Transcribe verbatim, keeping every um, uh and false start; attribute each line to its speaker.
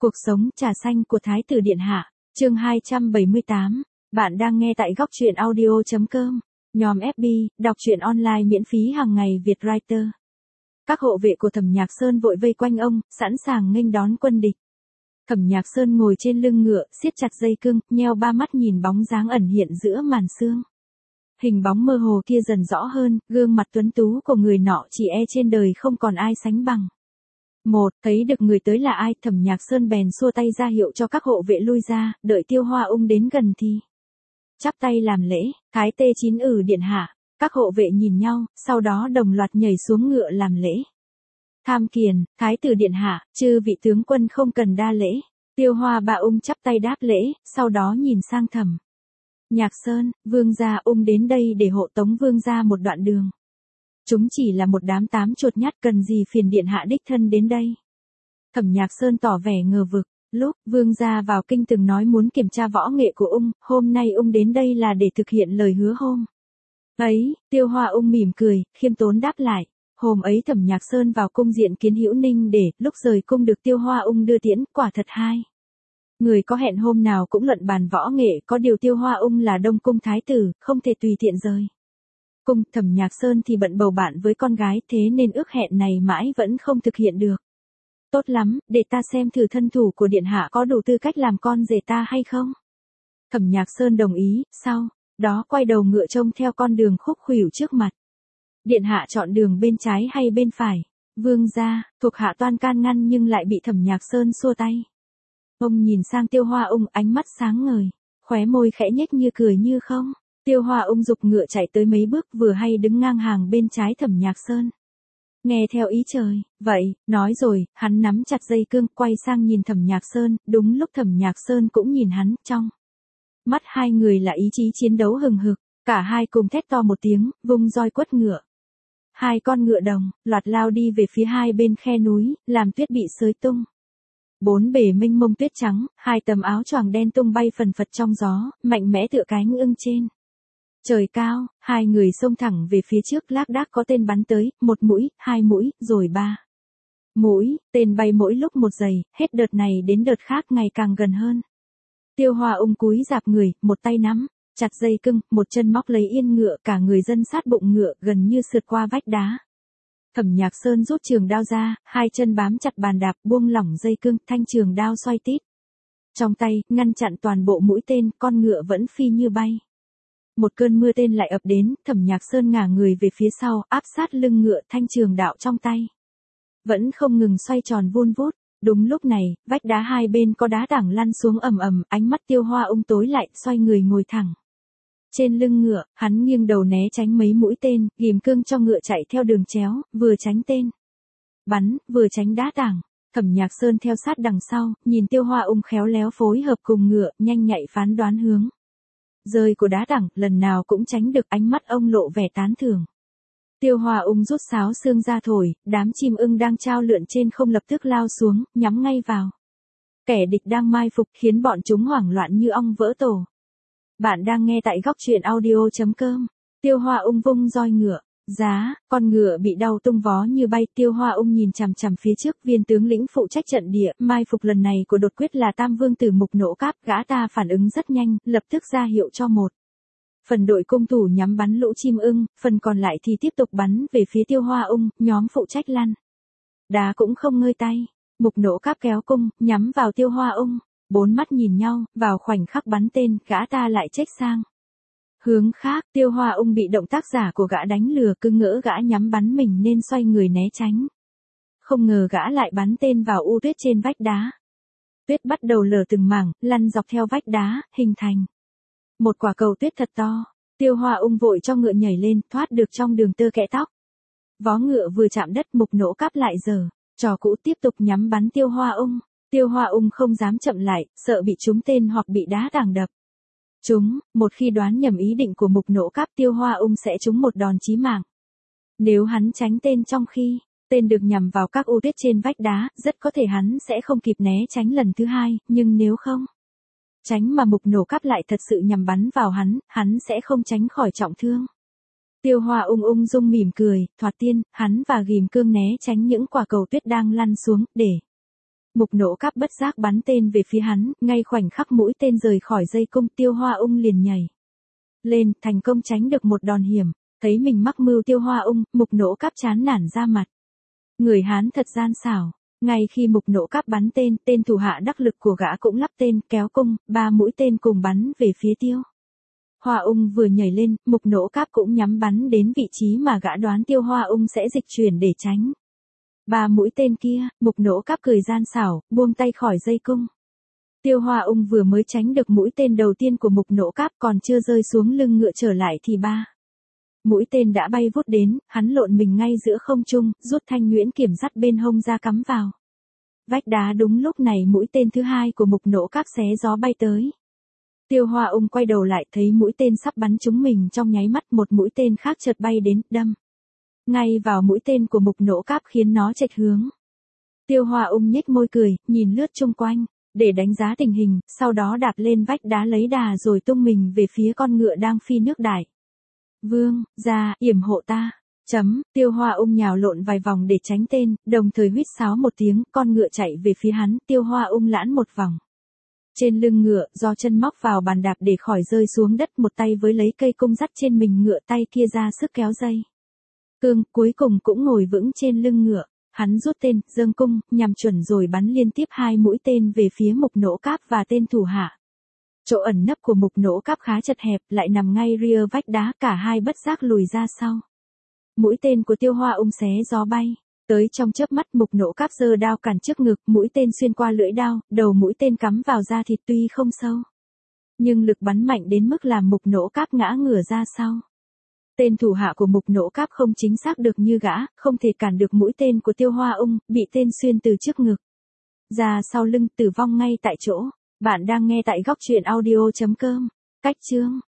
Speaker 1: Cuộc sống trà xanh của Thái tử Điện Hạ, chương hai trăm bảy mươi tám. Bạn đang nghe tại góc truyện audio chấm com. Nhóm ép bê, đọc truyện online miễn phí hàng ngày Việt Writer. Các hộ vệ của Thẩm Nhạc Sơn vội vây quanh ông, sẵn sàng nghênh đón quân địch. Thẩm Nhạc Sơn ngồi trên lưng ngựa, siết chặt dây cương, nheo ba mắt nhìn bóng dáng ẩn hiện giữa màn sương. Hình bóng mơ hồ kia dần rõ hơn, gương mặt tuấn tú của người nọ chỉ e trên đời không còn ai sánh bằng. Một, thấy được người tới là ai, Thẩm Nhạc Sơn bèn xua tay ra hiệu cho các hộ vệ lui ra, đợi Tiêu Hoa Ung đến gần thì chắp tay làm lễ. Thái tê chín ử Điện Hạ. Các hộ vệ nhìn nhau, sau đó đồng loạt nhảy xuống ngựa làm lễ. Tham kiền, Thái tử Điện Hạ, chư vị tướng quân không cần đa lễ. Tiêu Hoa Ba Ung chắp tay đáp lễ, sau đó nhìn sang Thẩm Nhạc Sơn, vương gia Ung đến đây để hộ tống vương gia một đoạn đường. Chúng chỉ là một đám tám chuột nhát, cần gì phiền Điện Hạ đích thân đến đây. Thẩm Nhạc Sơn tỏ vẻ ngờ vực, lúc vương gia vào kinh từng nói muốn kiểm tra võ nghệ của Ung, hôm nay Ung đến đây là để thực hiện lời hứa hôm ấy. Tiêu Hoa Ung mỉm cười, khiêm tốn đáp lại. Hôm ấy Thẩm Nhạc Sơn vào cung diện kiến Hữu Ninh để, lúc rời cung được Tiêu Hoa Ung đưa tiễn, quả thật hai người có hẹn hôm nào cũng luận bàn võ nghệ, có điều Tiêu Hoa Ung là Đông cung thái tử, không thể tùy tiện rời cung. Thẩm Nhạc Sơn thì bận bầu bạn với con gái, thế nên ước hẹn này mãi vẫn không thực hiện được. Tốt lắm, để ta xem thử thân thủ của Điện Hạ có đủ tư cách làm con rể ta hay không. Thẩm Nhạc Sơn đồng ý, sau đó quay đầu ngựa trông theo con đường khúc khuỷu trước mặt. Điện Hạ chọn đường bên trái hay bên phải? Vương gia, thuộc hạ toan can ngăn nhưng lại bị Thẩm Nhạc Sơn xua tay. Ông nhìn sang Tiêu Hoa Ung, ánh mắt sáng ngời, khóe môi khẽ nhếch như cười như không. Tiêu Hoa Ung giục ngựa chạy tới mấy bước, vừa hay đứng ngang hàng bên trái Thẩm Nhạc Sơn. Nghe theo ý trời, vậy, nói rồi, hắn nắm chặt dây cương, quay sang nhìn Thẩm Nhạc Sơn, đúng lúc Thẩm Nhạc Sơn cũng nhìn hắn, trong mắt hai người là ý chí chiến đấu hừng hực, cả hai cùng thét to một tiếng, vung roi quất ngựa. Hai con ngựa đồng, loạt lao đi về phía hai bên khe núi, làm tuyết bị xới tung. Bốn bề mênh mông tuyết trắng, hai tấm áo choàng đen tung bay phần phật trong gió, mạnh mẽ tựa cánh ưng trên trời cao. Hai người xông thẳng về phía trước, lác đác có tên bắn tới, một mũi, hai mũi, rồi ba mũi, tên bay mỗi lúc một giây, hết đợt này đến đợt khác ngày càng gần hơn. Tiêu Hoa Ung cúi rạp người, một tay nắm chặt dây cương, một chân móc lấy yên ngựa, cả người dân sát bụng ngựa, gần như sượt qua vách đá. Thẩm Nhạc Sơn rút trường đao ra, hai chân bám chặt bàn đạp, buông lỏng dây cương, thanh trường đao xoay tít trong tay, ngăn chặn toàn bộ mũi tên, con ngựa vẫn phi như bay. Một cơn mưa tên lại ập đến, Thẩm Nhạc Sơn ngả người về phía sau, áp sát lưng ngựa, thanh trường đạo trong tay vẫn không ngừng xoay tròn vun vút. Đúng lúc này, vách đá hai bên có đá tảng lăn xuống ầm ầm, ánh mắt Tiêu Hoa Ung tối lại, xoay người ngồi thẳng trên lưng ngựa, hắn nghiêng đầu né tránh mấy mũi tên, ghìm cương cho ngựa chạy theo đường chéo, vừa tránh tên bắn, vừa tránh đá tảng. Thẩm Nhạc Sơn theo sát đằng sau, nhìn Tiêu Hoa Ung khéo léo phối hợp cùng ngựa, nhanh nhạy phán đoán hướng rơi của đá tảng, lần nào cũng tránh được, ánh mắt ông lộ vẻ tán thưởng. Tiêu Hoa Ung rút sáo xương ra thổi, đám chim ưng đang trao lượn trên không lập tức lao xuống, nhắm ngay vào kẻ địch đang mai phục, khiến bọn chúng hoảng loạn như ong vỡ tổ. Bạn đang nghe tại góc truyện audio chấm com. Tiêu Hoa Ung vung roi ngựa giá, con ngựa bị đau tung vó như bay. Tiêu Hoa Ung nhìn chằm chằm phía trước, viên tướng lĩnh phụ trách trận địa mai phục lần này của đột quyết là Tam Vương tử Mục Nỗ Cáp, gã ta phản ứng rất nhanh, lập tức ra hiệu cho một phần đội cung thủ nhắm bắn lũ chim ưng, phần còn lại thì tiếp tục bắn về phía Tiêu Hoa Ung. Nhóm phụ trách lăn đá cũng không ngơi tay, Mục Nỗ Cáp kéo cung, nhắm vào Tiêu Hoa Ung. Bốn mắt nhìn nhau, vào khoảnh khắc bắn tên, gã ta lại chếch sang hướng khác. Tiêu Hoa Ung bị động tác giả của gã đánh lừa, cứ ngỡ gã nhắm bắn mình nên xoay người né tránh. Không ngờ gã lại bắn tên vào u tuyết trên vách đá. Tuyết bắt đầu lở từng mảng, lăn dọc theo vách đá, hình thành một quả cầu tuyết thật to. Tiêu Hoa Ung vội cho ngựa nhảy lên, thoát được trong đường tơ kẽ tóc. Vó ngựa vừa chạm đất, Mục Nỗ Cáp lại giở trò cũ, tiếp tục nhắm bắn Tiêu Hoa Ung. Tiêu Hoa Ung không dám chậm lại, sợ bị trúng tên hoặc bị đá tảng đập trúng. Một khi đoán nhầm ý định của Mục Nỗ Cáp, Tiêu Hoa Ung sẽ trúng một đòn chí mạng. Nếu hắn tránh tên trong khi tên được nhằm vào các u tuyết trên vách đá, rất có thể hắn sẽ không kịp né tránh lần thứ hai, nhưng nếu không tránh mà Mục Nỗ Cáp lại thật sự nhằm bắn vào hắn, hắn sẽ không tránh khỏi trọng thương. Tiêu Hoa Ung ung dung mỉm cười, thoạt tiên, hắn và ghìm cương né tránh những quả cầu tuyết đang lăn xuống, để Mục Nỗ Cáp bất giác bắn tên về phía hắn, ngay khoảnh khắc mũi tên rời khỏi dây cung, Tiêu Hoa Ung liền nhảy lên, thành công tránh được một đòn hiểm. Thấy mình mắc mưu, Tiêu Hoa Ung, Mục Nỗ Cáp chán nản ra mặt. Người Hán thật gian xảo. Ngay khi Mục Nỗ Cáp bắn tên, tên thủ hạ đắc lực của gã cũng lắp tên, kéo cung, ba mũi tên cùng bắn về phía Tiêu Hoa Ung. Vừa nhảy lên, Mục Nỗ Cáp cũng nhắm bắn đến vị trí mà gã đoán Tiêu Hoa Ung sẽ dịch chuyển để tránh. Ba mũi tên kia, Mục Nỗ Cáp cười gian xảo, buông tay khỏi dây cung. Tiêu Hoa Ung vừa mới tránh được mũi tên đầu tiên của Mục Nỗ Cáp, còn chưa rơi xuống lưng ngựa trở lại thì ba mũi tên đã bay vút đến, hắn lộn mình ngay giữa không trung, rút thanh nhuyễn kiểm dắt bên hông ra cắm vào vách đá. Đúng lúc này mũi tên thứ hai của Mục Nỗ Cáp xé gió bay tới. Tiêu Hoa Ung quay đầu lại, thấy mũi tên sắp bắn trúng mình, trong nháy mắt một mũi tên khác chợt bay đến, đâm ngay vào mũi tên của Mục Nỗ Cáp khiến nó chệch hướng. Tiêu Hoa Ung nhếch môi cười, nhìn lướt chung quanh để đánh giá tình hình, sau đó đạp lên vách đá lấy đà rồi tung mình về phía con ngựa đang phi nước đại. Vương, ra, yểm hộ ta. Chấm, Tiêu Hoa Ung nhào lộn vài vòng để tránh tên, đồng thời huýt sáo một tiếng, con ngựa chạy về phía hắn. Tiêu Hoa Ung lãn một vòng trên lưng ngựa, do chân móc vào bàn đạp để khỏi rơi xuống đất, một tay với lấy cây cung dắt trên mình ngựa, tay kia ra sức kéo dây cương, cuối cùng cũng ngồi vững trên lưng ngựa. Hắn rút tên, giương cung, nhằm chuẩn rồi bắn liên tiếp hai mũi tên về phía Mục Nỗ Cáp và tên thủ hạ. Chỗ ẩn nấp của Mục Nỗ Cáp khá chật hẹp, lại nằm ngay rìa vách đá, cả hai bất giác lùi ra sau. Mũi tên của Tiêu Hoa Ung xé gió bay tới trong chớp mắt. Mục Nỗ Cáp giơ đao cản trước ngực, mũi tên xuyên qua lưỡi đao, đầu mũi tên cắm vào da thịt tuy không sâu, nhưng lực bắn mạnh đến mức làm Mục Nỗ Cáp ngã ngửa ra sau. Tên thủ hạ của Mục Nỗ Cáp không chính xác được như gã, không thể cản được mũi tên của Tiêu Hoa Ung, bị tên xuyên từ trước ngực ra sau lưng, tử vong ngay tại chỗ. Bạn đang nghe tại góc truyện audio chấm com. Cách chương